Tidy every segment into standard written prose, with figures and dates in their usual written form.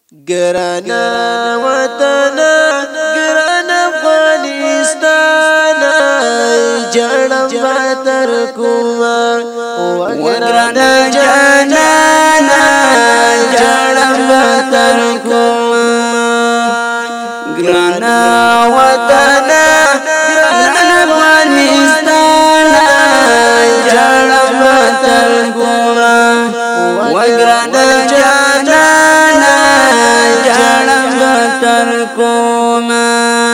ګرانا وطن ګران افغانستان جړم تر کوما وګرانا جانانا جړم تر کوما ګرانا وطن ګران افغانستان جړم تر کوما وګرانا کوما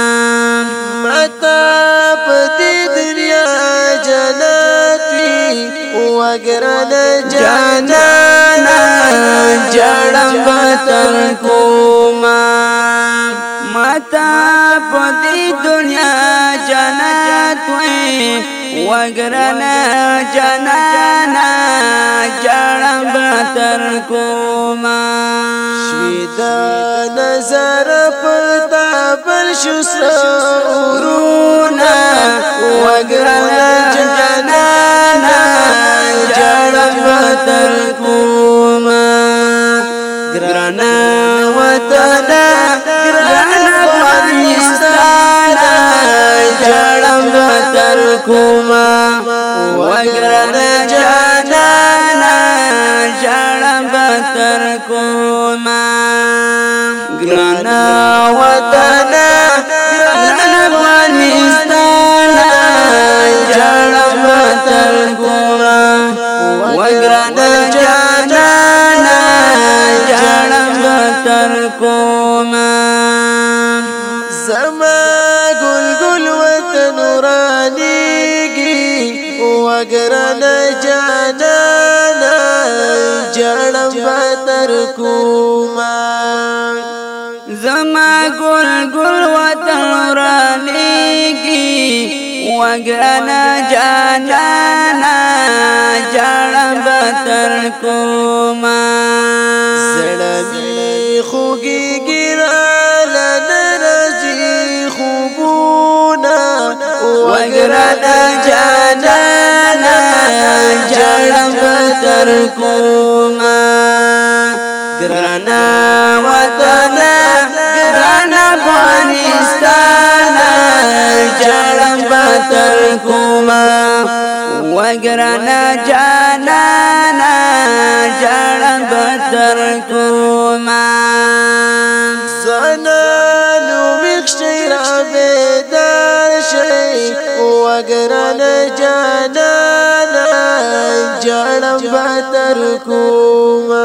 متا پتی دنیا جنت وی وګرن جانانا جړم تر کوما متا پتی دنیا جنت وی وګرن جانانا جړم تر کوما شویدا نظر پتا پر شسرونا وګرنا جانانا جړم تر کوما ګرانا وطن ګران افغانستان جړم تر کوما وګرنا جانانا جړم تر کوما ګرانا وطن ګران افغانستان جړم تر کوما وګرانا جانانا جړم تر کوما زما ګل ګل وطن رانیږي وګرانا جانانا جړم تر کوما زما ګل ګل وطن رانیږي وګرانا جانانا جړم تر کوما زړمی خوږی ګراله نرځي خوبونه وګرانا جانانا جړم تر کوما ګرانا وطن ګران افغانستان جړم تر کوما وګرانا جانانا جړم تر کوما زنانو مخشرا بیدار شي وګرانا جانانا جړم تر کوما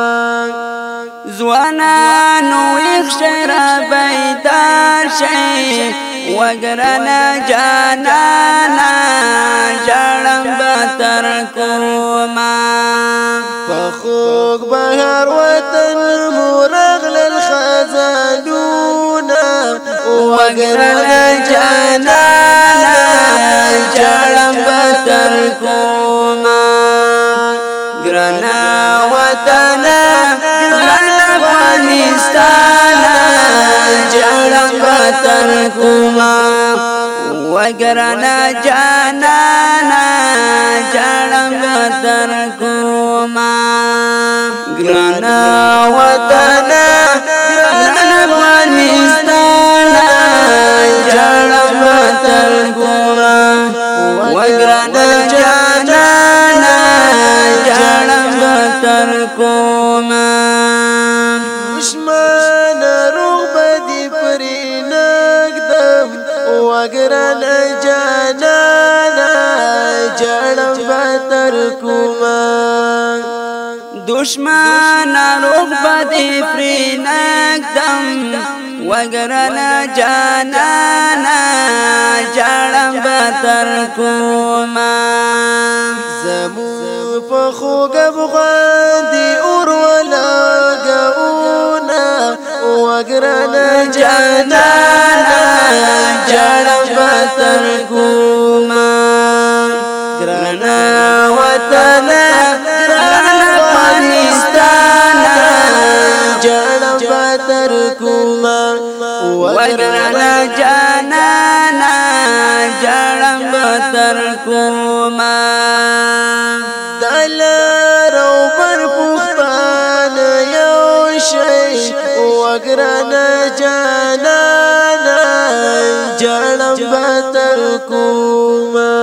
زوانانو اخشرا بیدار شي وګرانا جانانا جړم تر کوما فخوک بهر وطن مرغل الخزانونا وګرانا جانانا جړم تر کوما ګرانا وطن ګران افغانستان جړم تر کوما وګرانا جانانا جړم تر کوما ګرانا وطن ګران افغانستان جړم تر کوما وګرانا جانانا جړم تر کوما دشمن روغ بدی پری نګدم وګرانا جانانا جړم تر کوما دشمن روغ بدی پری نګدم وګرانا جانانا جړم تر کوما زمو په خوګ افغان دی اور ولا ګونا وګرانا جانانا جړم تر کوما ګرانا وطن ګران افغانستان جړم تر کوما وګرانا جانانا جړم تر کوما دلارو پر پختان یو شي وگرنا جانانا جړم بتر کوما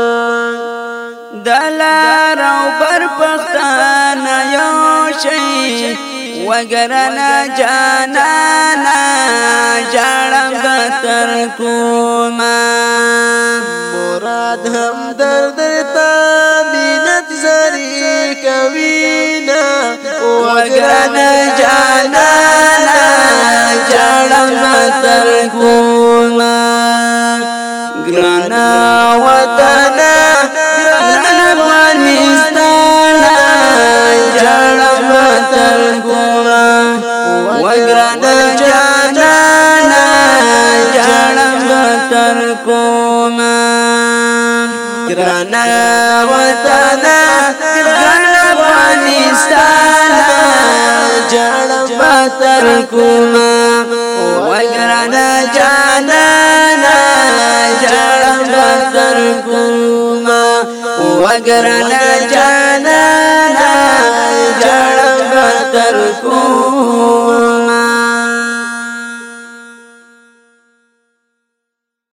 دلار او بر پختانا یو شي وگرنا جانانا جړم بتر کوما مراد هم درد تا مینت زری کوینا وگرنا جانانا جړم بتر کوما ګرانا وطنا ګرانا افغانستانا جړم بتر کوما وگرنا جانانا جړم بتر کوما ګرانا وطنا ګرانا افغانستانا جړم بتر کوما وگرنا جانانا جړم بتر کوما وگرنا جانانا جړم بتر کوما